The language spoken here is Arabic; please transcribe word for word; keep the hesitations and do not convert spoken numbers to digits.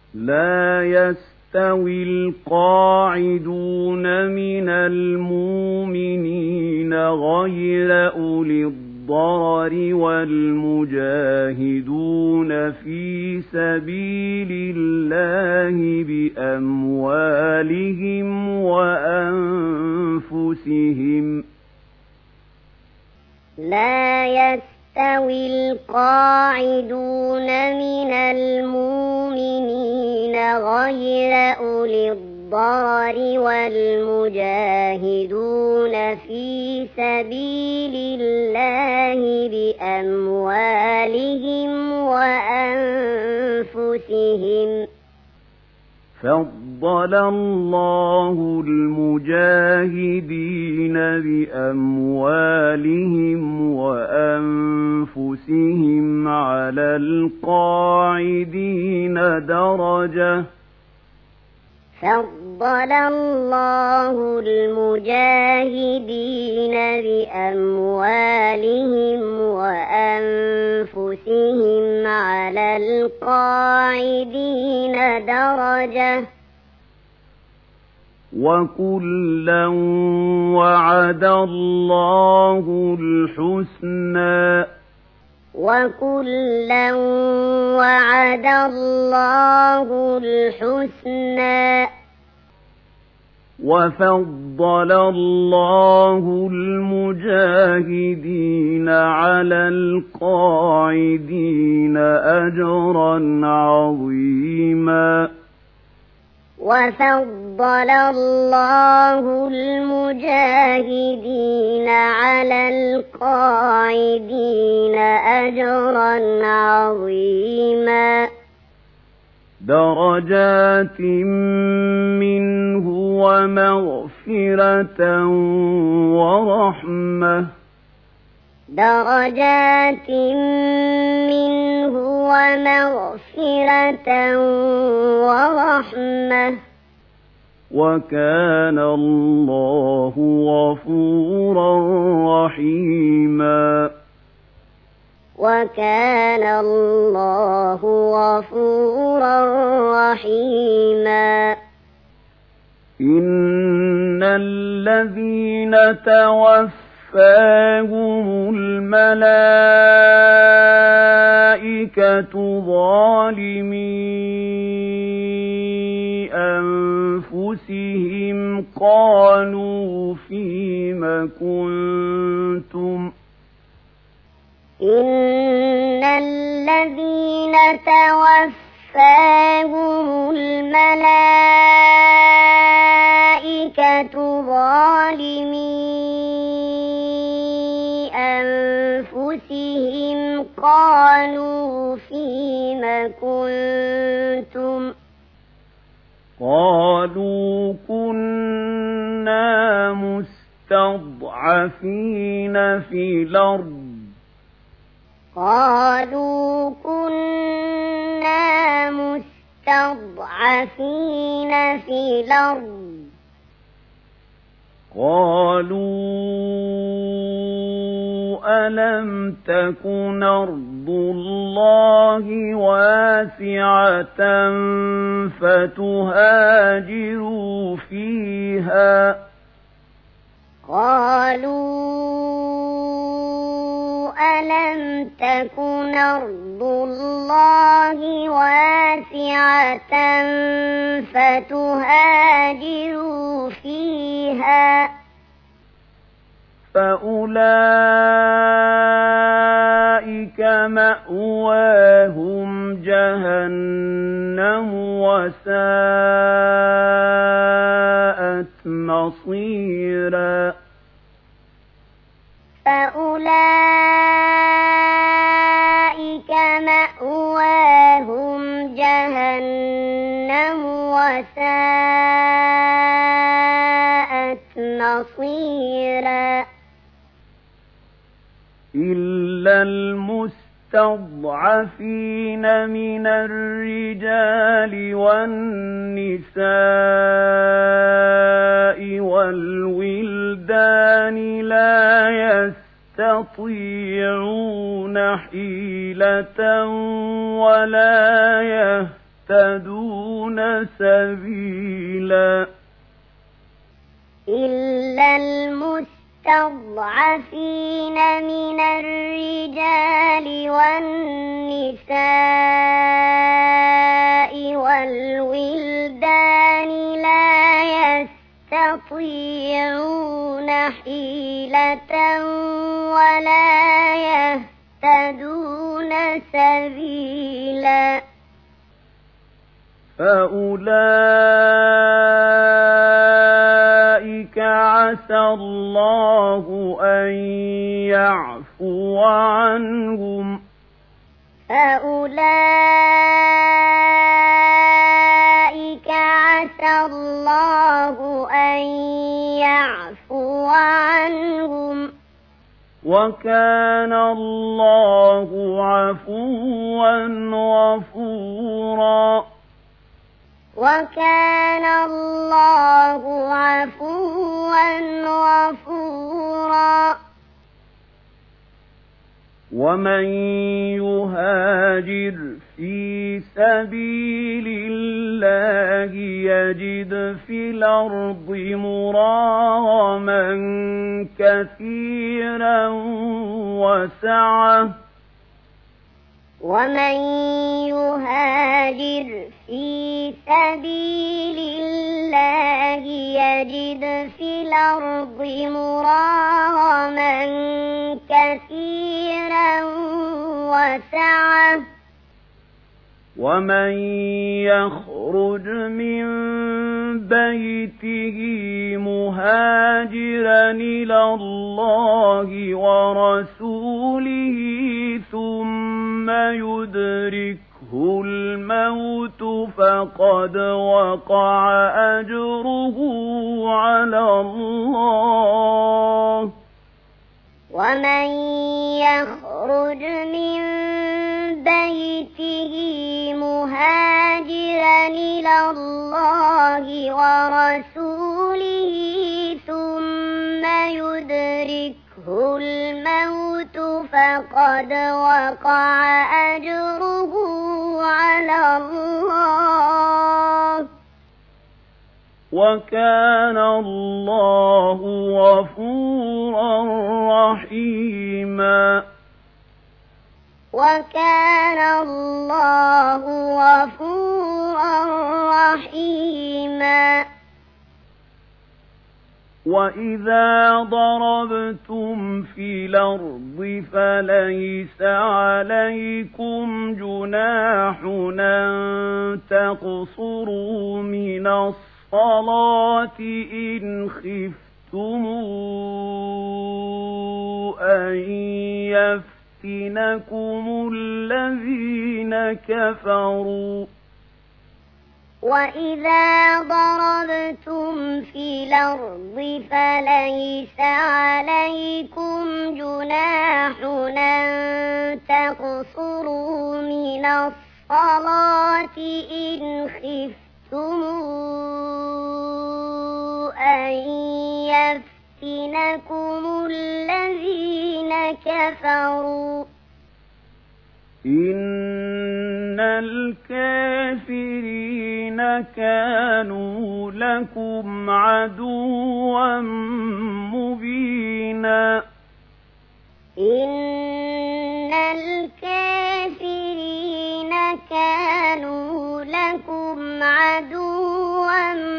لا يستوي القاعدون من المؤمنين غير أولي الضرر والمجاهدون في سبيل الله بأموالهم وأنفسهم. لا يستوي القاعدون من المؤمنين غير أولي الضرر والمجاهدون في سبيل الله بأموالهم وأنفسهم. فضل الله المجاهدين بأموالهم وأنفسهم على القاعدين درجة. فضل الله المجاهدين بأموالهم وأنفسهم على القاعدين درجة. وكلا وعد الله الحسنى وكلا وعد الله الحسنى. وفضل الله المجاهدين على القاعدين أجرا عظيما. وفضل الله المجاهدين على القاعدين أجرا عظيما. درجات منه ومغفرة ورحمة. درجات منه ومغفرة ورحمة. وكان الله غفورا رحيما. وكان الله غفورا رحيما. إن الذين توفاهم الملائكة ظالمي أنفسهم قالوا فيم كنتم. إن الذين توفاهم الملائكة ظالمي أنفسهم قالوا فيم كنتم. قالوا كنا مستضعفين في الأرض. قالوا كنا مستضعفين في الأرض. قالوا ألم تكن أرض الله واسعة فتهاجروا فيها. قالوا ألم تكن أرض الله واسعة فتهاجروا فيها. فأولئك مأواهم جهنم وساءت مصيرا. فأولئك مأواهم جهنم وساءت مصيرا. إلا المستضعفين من الرجال والنساء والولدان لا يستطيعون حيلة ولا يهتدون سبيلا إلا المستضعفين من الرجال والنساء والولدان لا يستطيعون حيلة ولا يهتدون سبيلا فأولئك عسى الله أن يعفو عنهم فأولئك عسى الله أن يعفو عنهم وكان الله عفوا غفورا وكان الله عفوا غفورا ومن يهاجر في سبيل الله يجد في الأرض مراغما كثيرا وسعة ومن يهاجر في سبيل الله يجد في الأرض مراغما كثيرا وسعة ومن يخرج من بيته مهاجرا إلى الله ورسوله ثم يدركه الموت فقد وقع أجره على الله ومن يخرج من بيته مهاجرا إلى الله ورسوله ثم يدركه الموت فقد وقع أجره على الله وكان الله غفورا رحيما وكان الله غفورا رحيما وإذا ضربتم في الأرض فليس عليكم جناح أن تقصروا من الصلاة إن خفتم أن يفتنكم الذين كفروا وإذا ضربتم في الأرض فليس عليكم جناح أن تقصروا من الصلاة إن خفتم أن يفتنكم الذين كفروا إن الكافرين كانوا لكم عدوا مبينا إن الكافرين كانوا لكم عدوا